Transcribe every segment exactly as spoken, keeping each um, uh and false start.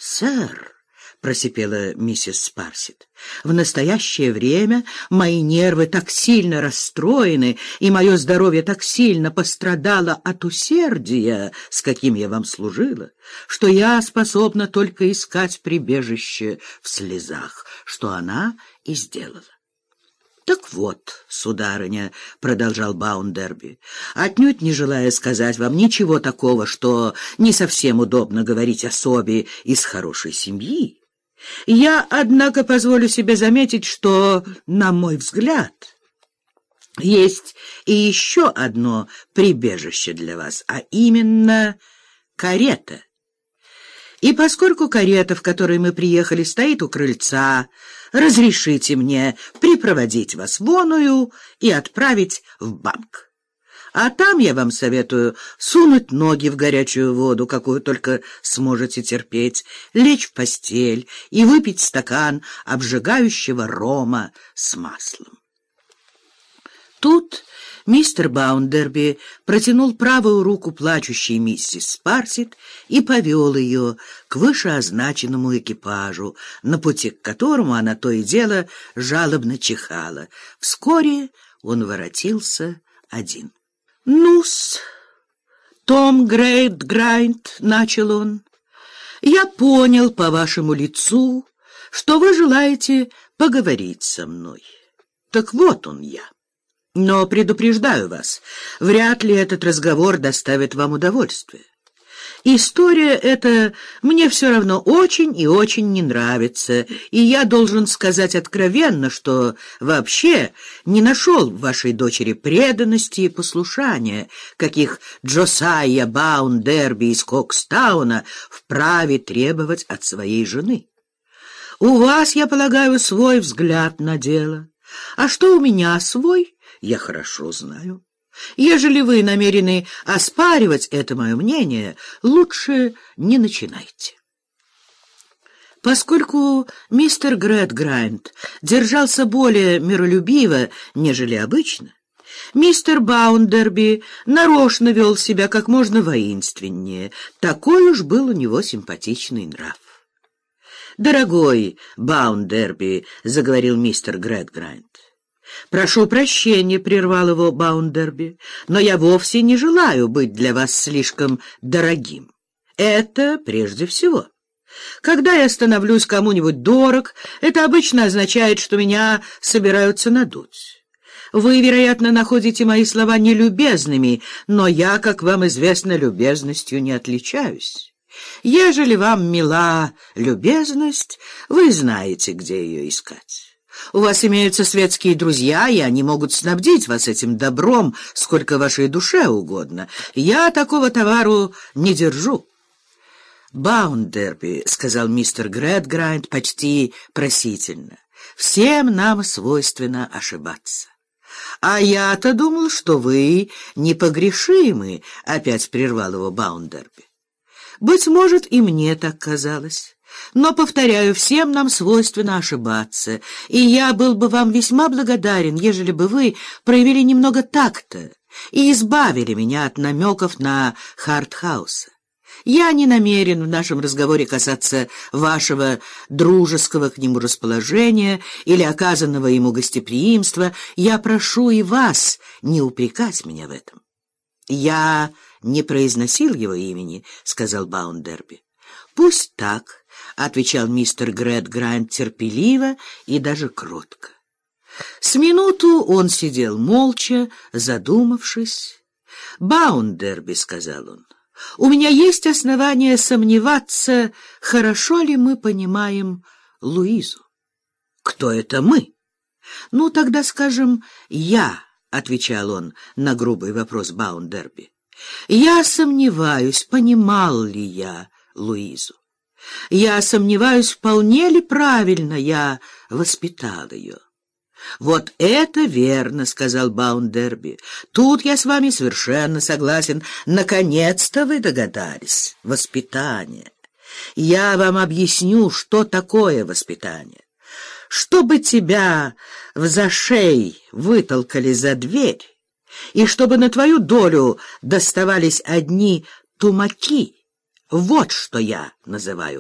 «Сэр», — просипела миссис Спарсит, — «в настоящее время мои нервы так сильно расстроены, и мое здоровье так сильно пострадало от усердия, с каким я вам служила, что я способна только искать прибежище в слезах, что она и сделала». «Так вот, сударыня, — продолжал Баундерби, отнюдь не желая сказать вам ничего такого, что не совсем удобно говорить особе из хорошей семьи, я, однако, позволю себе заметить, что, на мой взгляд, есть и еще одно прибежище для вас, а именно карета. И поскольку карета, в которой мы приехали, стоит у крыльца, разрешите мне припроводить вас воную и отправить в банк. А там я вам советую сунуть ноги в горячую воду, какую только сможете терпеть, лечь в постель и выпить стакан обжигающего рома с маслом. Тут мистер Баундерби протянул правую руку плачущей миссис Спарсит и повел ее к вышеозначенному экипажу, на пути к которому она то и дело жалобно чихала. Вскоре он воротился один. «Ну-с, Том Грейт-Грайнд, — начал он, — я понял по вашему лицу, что вы желаете поговорить со мной. Так вот он я. Но предупреждаю вас, вряд ли этот разговор доставит вам удовольствие. История эта мне все равно очень и очень не нравится, и я должен сказать откровенно, что вообще не нашел в вашей дочери преданности и послушания, каких Джосайя Баундерби из Кокстауна вправе требовать от своей жены. У вас, я полагаю, свой взгляд на дело, а что у меня свой, я хорошо знаю. Ежели вы намерены оспаривать это мое мнение, лучше не начинайте». Поскольку мистер Грейт-Грайнд держался более миролюбиво, нежели обычно, мистер Баундерби нарочно вел себя как можно воинственнее. Такой уж был у него симпатичный нрав. «Дорогой Баундерби, — заговорил мистер Грейт-Грайнд, — прошу прощения, — прервал его Баундерби, — но я вовсе не желаю быть для вас слишком дорогим. Это прежде всего. Когда я становлюсь кому-нибудь дорог, это обычно означает, что меня собираются надуть. Вы, вероятно, находите мои слова нелюбезными, но я, как вам известно, любезностью не отличаюсь. Ежели вам мила любезность, вы знаете, где ее искать. У вас имеются светские друзья, и они могут снабдить вас этим добром, сколько вашей душе угодно. Я такого товару не держу». «Баундерби, — сказал мистер Грейт-Грайнд почти просительно, — всем нам свойственно ошибаться». «А я-то думал, что вы непогрешимы, — опять прервал его Баундерби. «Быть может, и мне так казалось. Но, повторяю, всем нам свойственно ошибаться, и я был бы вам весьма благодарен, ежели бы вы проявили немного такта и избавили меня от намеков на Хартхауса. Я не намерен в нашем разговоре касаться вашего дружеского к нему расположения или оказанного ему гостеприимства. Я прошу и вас не упрекать меня в этом». «Я не произносил его имени, — сказал Баундерби. «Пусть так, — отвечал мистер Грейт-Грайнд терпеливо и даже кротко. С минуту он сидел молча, задумавшись. «Баундерби, — сказал он, — у меня есть основания сомневаться, хорошо ли мы понимаем Луизу». «Кто это мы?» «Ну, тогда, скажем, я», — отвечал он на грубый вопрос Баундерби. «Я сомневаюсь, понимал ли я Луизу. Я сомневаюсь, вполне ли правильно я воспитал ее». «Вот это верно, — сказал Баундерби. Тут я с вами совершенно согласен. Наконец-то вы догадались. Воспитание. Я вам объясню, что такое воспитание. Чтобы тебя в зашей вытолкали за дверь, и чтобы на твою долю доставались одни тумаки, вот что я называю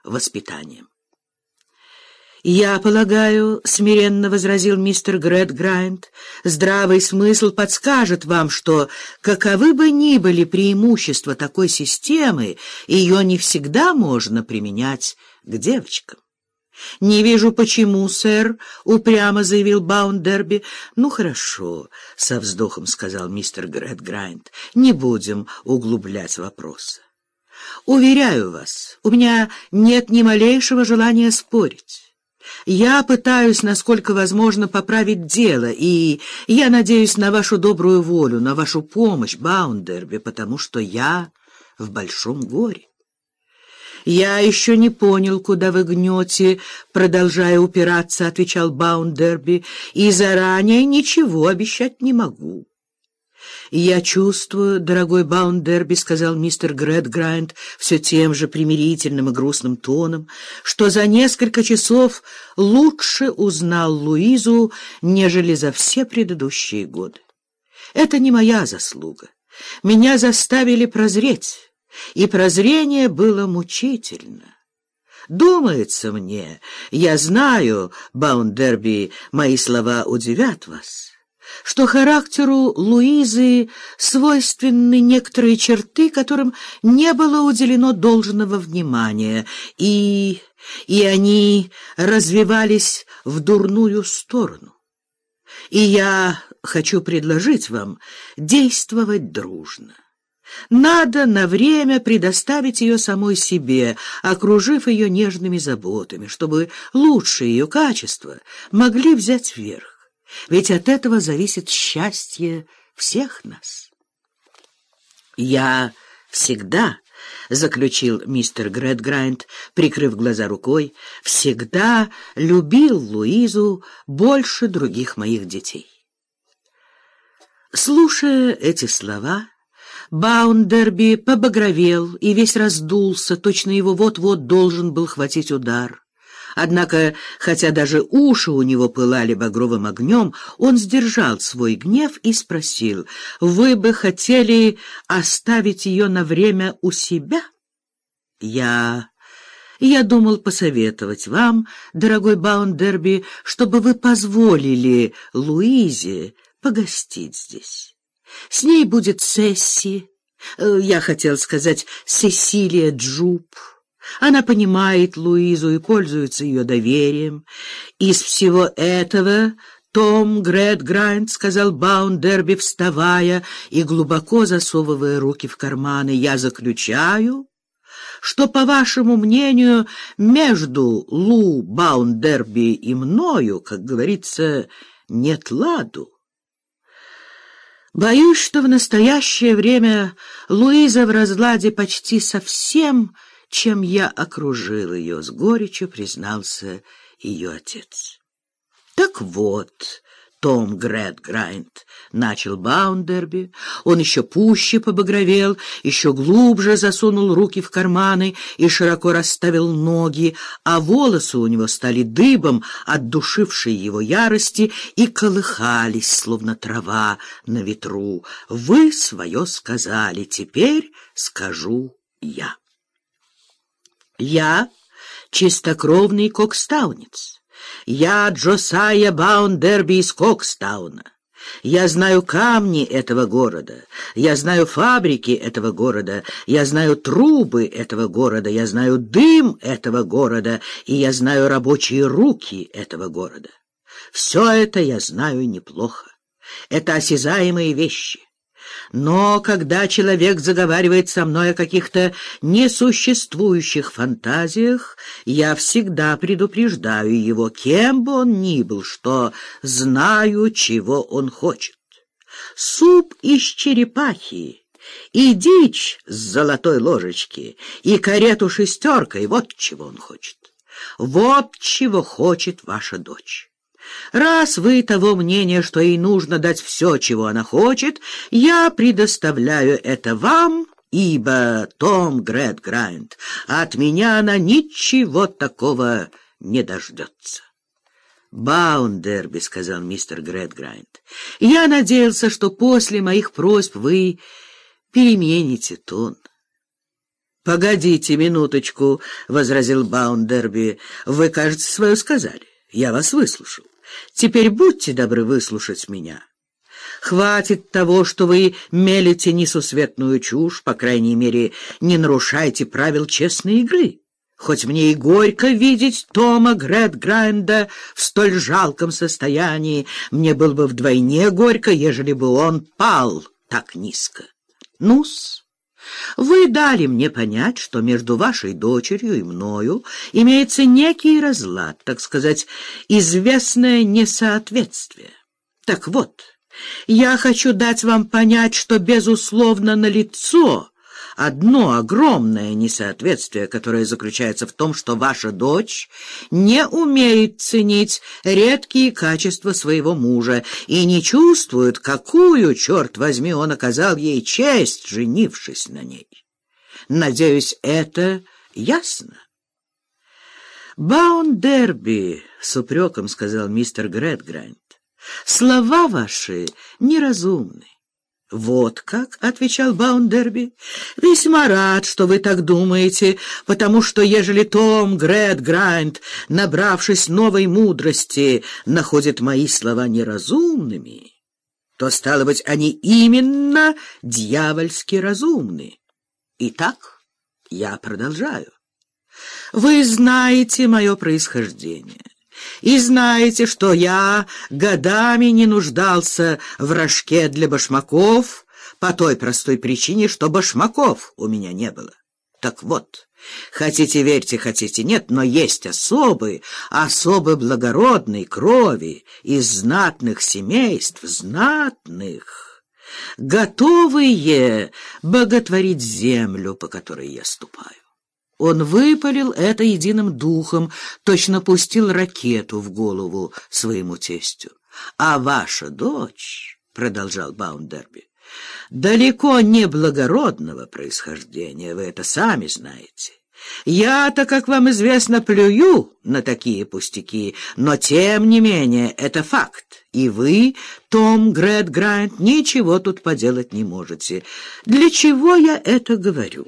воспитанием. «Я полагаю, — смиренно возразил мистер Грэдграйнд, — здравый смысл подскажет вам, что, каковы бы ни были преимущества такой системы, ее не всегда можно применять к девочкам». «Не вижу, почему, сэр», — упрямо заявил Баундерби. «Ну, хорошо», — со вздохом сказал мистер Грэдграйнд, — «не будем углублять вопросы. Уверяю вас, у меня нет ни малейшего желания спорить. Я пытаюсь, насколько возможно, поправить дело, и я надеюсь на вашу добрую волю, на вашу помощь, Баундерби, потому что я в большом горе». «Я еще не понял, куда вы гнете», — продолжая упираться, отвечал Баундерби, «и заранее ничего обещать не могу». «Я чувствую, дорогой Баундерби, — сказал мистер Грэдграйнд все тем же примирительным и грустным тоном, — что за несколько часов лучше узнал Луизу, нежели за все предыдущие годы. Это не моя заслуга. Меня заставили прозреть, и прозрение было мучительно. Думается мне, я знаю, Баундерби, мои слова удивят вас, что характеру Луизы свойственны некоторые черты, которым не было уделено должного внимания, и, и они развивались в дурную сторону. И я хочу предложить вам действовать дружно. Надо на время предоставить ее самой себе, окружив ее нежными заботами, чтобы лучшие ее качества могли взять верх. Ведь от этого зависит счастье всех нас. «Я всегда, — заключил мистер Грэдграйнд, прикрыв глаза рукой, — всегда любил Луизу больше других моих детей». Слушая эти слова, Баундерби побагровел и весь раздулся, точно его вот-вот должен был хватить удар. Однако, хотя даже уши у него пылали багровым огнем, он сдержал свой гнев и спросил: «Вы бы хотели оставить ее на время у себя?» «Я... я думал посоветовать вам, дорогой Баундерби, чтобы вы позволили Луизе погостить здесь. С ней будет Сесси, я хотел сказать Сесилия Джуб. Она понимает Луизу и пользуется ее доверием. Из всего этого, Том Грэдграйнд, — сказал Баундерби, вставая и глубоко засовывая руки в карманы, — я заключаю, что, по вашему мнению, между Лу Баундерби и мною, как говорится, нет ладу. Боюсь, что в настоящее время Луиза в разладе почти со всем, чем я окружил ее, — с горечью признался ее отец. «Так вот, Том Грэдграйнд, — начал Баундерби, — он еще пуще побагровел, еще глубже засунул руки в карманы и широко расставил ноги, а волосы у него стали дыбом от душившей его ярости и колыхались, словно трава на ветру. Вы свое сказали, теперь скажу я. Я чистокровный кокстаунец. Я Джосайя Баундерби из Кокстауна. Я знаю камни этого города, я знаю фабрики этого города, я знаю трубы этого города, я знаю дым этого города, и я знаю рабочие руки этого города. Все это я знаю неплохо. Это осязаемые вещи. Но когда человек заговаривает со мной о каких-то несуществующих фантазиях, я всегда предупреждаю его, кем бы он ни был, что знаю, чего он хочет. Суп из черепахи и дичь с золотой ложечки и карету шестеркой — вот чего он хочет. Вот чего хочет ваша дочь. Раз вы того мнения, что ей нужно дать все, чего она хочет, я предоставляю это вам, ибо, Том Грэдграйнд, от меня она ничего такого не дождется». «Баундерби, — сказал мистер Грэдграйнд, — я надеялся, что после моих просьб вы перемените тон». «Погодите минуточку», — возразил Баундерби. «Вы, кажется, свое сказали. Я вас выслушал. Теперь будьте добры выслушать меня. Хватит того, что вы мелите несусветную чушь, по крайней мере, не нарушайте правил честной игры. Хоть мне и горько видеть Тома Грэдграйнда в столь жалком состоянии, мне было бы вдвойне горько, ежели бы он пал так низко. Ну-с. Вы дали мне понять, что между вашей дочерью и мною имеется некий разлад, так сказать, известное несоответствие. Так вот, я хочу дать вам понять, что, безусловно, налицо одно огромное несоответствие, которое заключается в том, что ваша дочь не умеет ценить редкие качества своего мужа и не чувствует, какую, черт возьми, он оказал ей честь, женившись на ней. Надеюсь, это ясно? «Баундерби», — с упреком сказал мистер Грэдграйнд, — «слова ваши неразумны». «Вот как?» — отвечал Баундерби. «Весьма рад, что вы так думаете, потому что, ежели Том Грэдграйнд, набравшись новой мудрости, находит мои слова неразумными, то, стало быть, они именно дьявольски разумны. Итак, я продолжаю. Вы знаете мое происхождение». И знаете, что я годами не нуждался в рожке для башмаков по той простой причине, что башмаков у меня не было. Так вот, хотите верьте, хотите нет, но есть особы, особы благородной крови из знатных семейств, знатных, готовые боготворить землю, по которой я ступаю. Он выпалил это единым духом, точно пустил ракету в голову своему тестю. «А ваша дочь, — продолжал Баундерби, — далеко не благородного происхождения, вы это сами знаете. Я-то, как вам известно, плюю на такие пустяки, но тем не менее это факт, и вы, Том Грэдграйнд, ничего тут поделать не можете. Для чего я это говорю?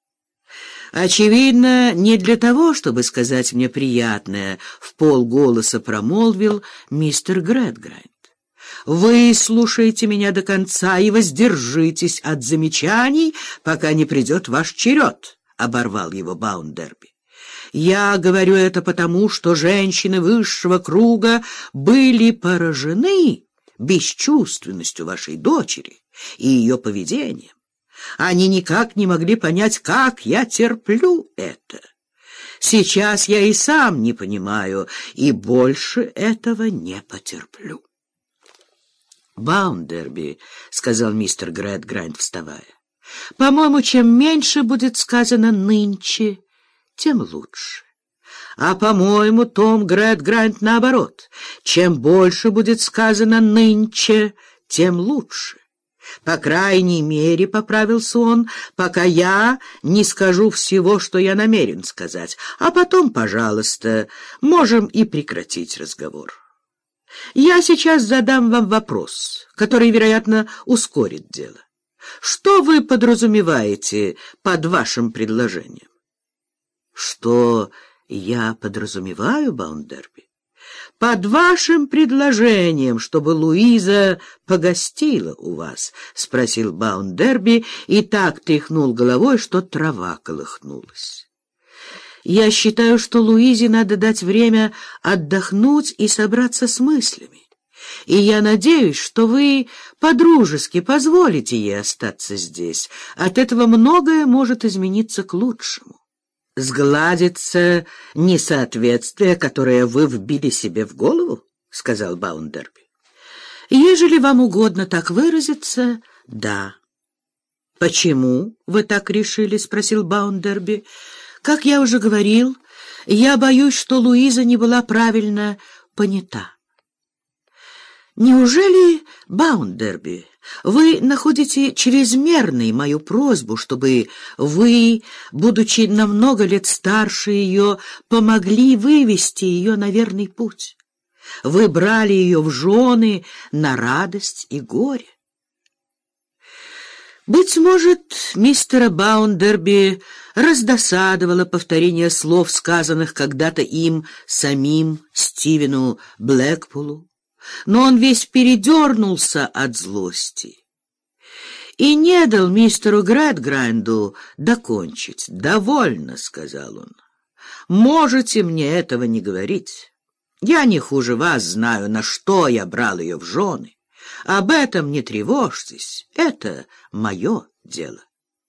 Очевидно, не для того, чтобы сказать мне приятное, — в полголоса промолвил мистер Грэдграйнд. Вы слушайте меня до конца и воздержитесь от замечаний, пока не придет ваш черед, — оборвал его Баундерби. Я говорю это потому, что женщины высшего круга были поражены бесчувственностью вашей дочери и ее поведением. Они никак не могли понять, как я терплю это. Сейчас я и сам не понимаю, и больше этого не потерплю. «Баундерби», — сказал мистер Грэдграйнд, вставая, — «по-моему, чем меньше будет сказано нынче, тем лучше. А, по-моему, Том Грэдграйнд, наоборот, чем больше будет сказано нынче, тем лучше. По крайней мере, — поправился он, — пока я не скажу всего, что я намерен сказать, а потом, пожалуйста, можем и прекратить разговор. Я сейчас задам вам вопрос, который, вероятно, ускорит дело. Что вы подразумеваете под вашим предложением?» «Что я подразумеваю, Баундерби? Под вашим предложением, чтобы Луиза погостила у вас?» — спросил Баундерби и так тряхнул головой, что трава колыхнулась. «Я считаю, что Луизе надо дать время отдохнуть и собраться с мыслями. И я надеюсь, что вы по-дружески позволите ей остаться здесь. От этого многое может измениться к лучшему. «Сгладится несоответствие, которое вы вбили себе в голову?» — сказал Баундерби. «Ежели вам угодно так выразиться, да». «Почему вы так решили?» — спросил Баундерби. «Как я уже говорил, я боюсь, что Луиза не была правильно понята». «Неужели, Баундерби, вы находите чрезмерной мою просьбу, чтобы вы, будучи намного лет старше ее, помогли вывести ее на верный путь? Вы брали ее в жены на радость и горе?» Быть может, мистера Баундерби раздосадовало повторение слов, сказанных когда-то им самим Стивену Блэкпулу, но он весь передернулся от злости и не дал мистеру Грэдграйнду докончить. «Довольно», — сказал он, — «можете мне этого не говорить. Я не хуже вас знаю, на что я брал ее в жены. Об этом не тревожьтесь, это мое дело.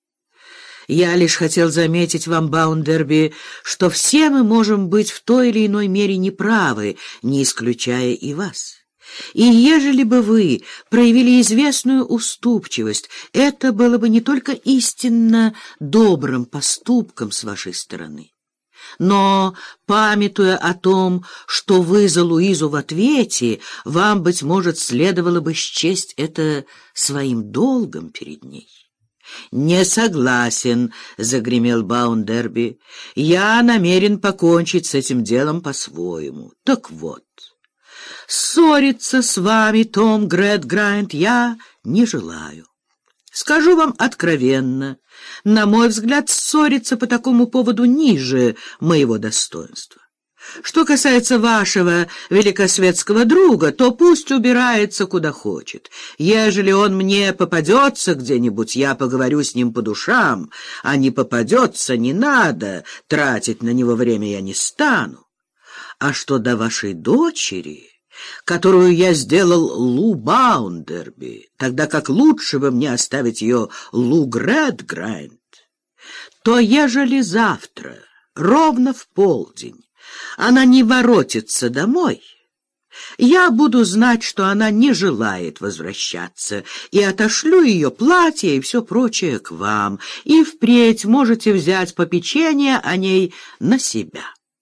Я лишь хотел заметить вам, Баундерби, что все мы можем быть в той или иной мере неправы, не исключая и вас. И ежели бы вы проявили известную уступчивость, это было бы не только истинно добрым поступком с вашей стороны, но, памятуя о том, что вы за Луизу в ответе, вам, быть может, следовало бы счесть это своим долгом перед ней. «Не согласен», — загремел Баундерби. «Я намерен покончить с этим делом по-своему. Так вот, ссориться с вами, Том Грэдграйнд, я не желаю. Скажу вам откровенно, на мой взгляд, ссориться по такому поводу ниже моего достоинства. Что касается вашего великосветского друга, то пусть убирается куда хочет. Ежели он мне попадется где-нибудь, я поговорю с ним по душам, а не попадется, не надо, тратить на него время я не стану. А что до вашей дочери, которую я сделал Лу Баундерби, тогда как лучше бы мне оставить ее Лу Грэдграйнд, то ежели завтра, ровно в полдень, она не воротится домой, я буду знать, что она не желает возвращаться, и отошлю ее платье и все прочее к вам, и впредь можете взять попечение о ней на себя.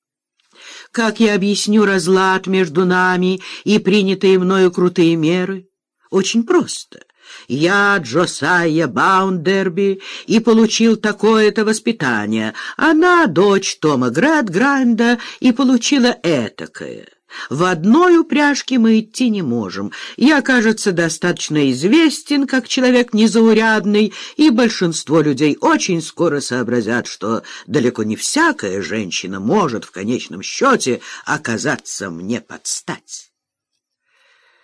Как я объясню разлад между нами и принятые мною крутые меры? Очень просто. Я Джосайя Баундерби и получил такое-то воспитание. Она дочь Тома Грэдграйнда и получила этакое. В одной упряжке мы идти не можем. Я, кажется, достаточно известен как человек незаурядный, и большинство людей очень скоро сообразят, что далеко не всякая женщина может в конечном счете оказаться мне под стать.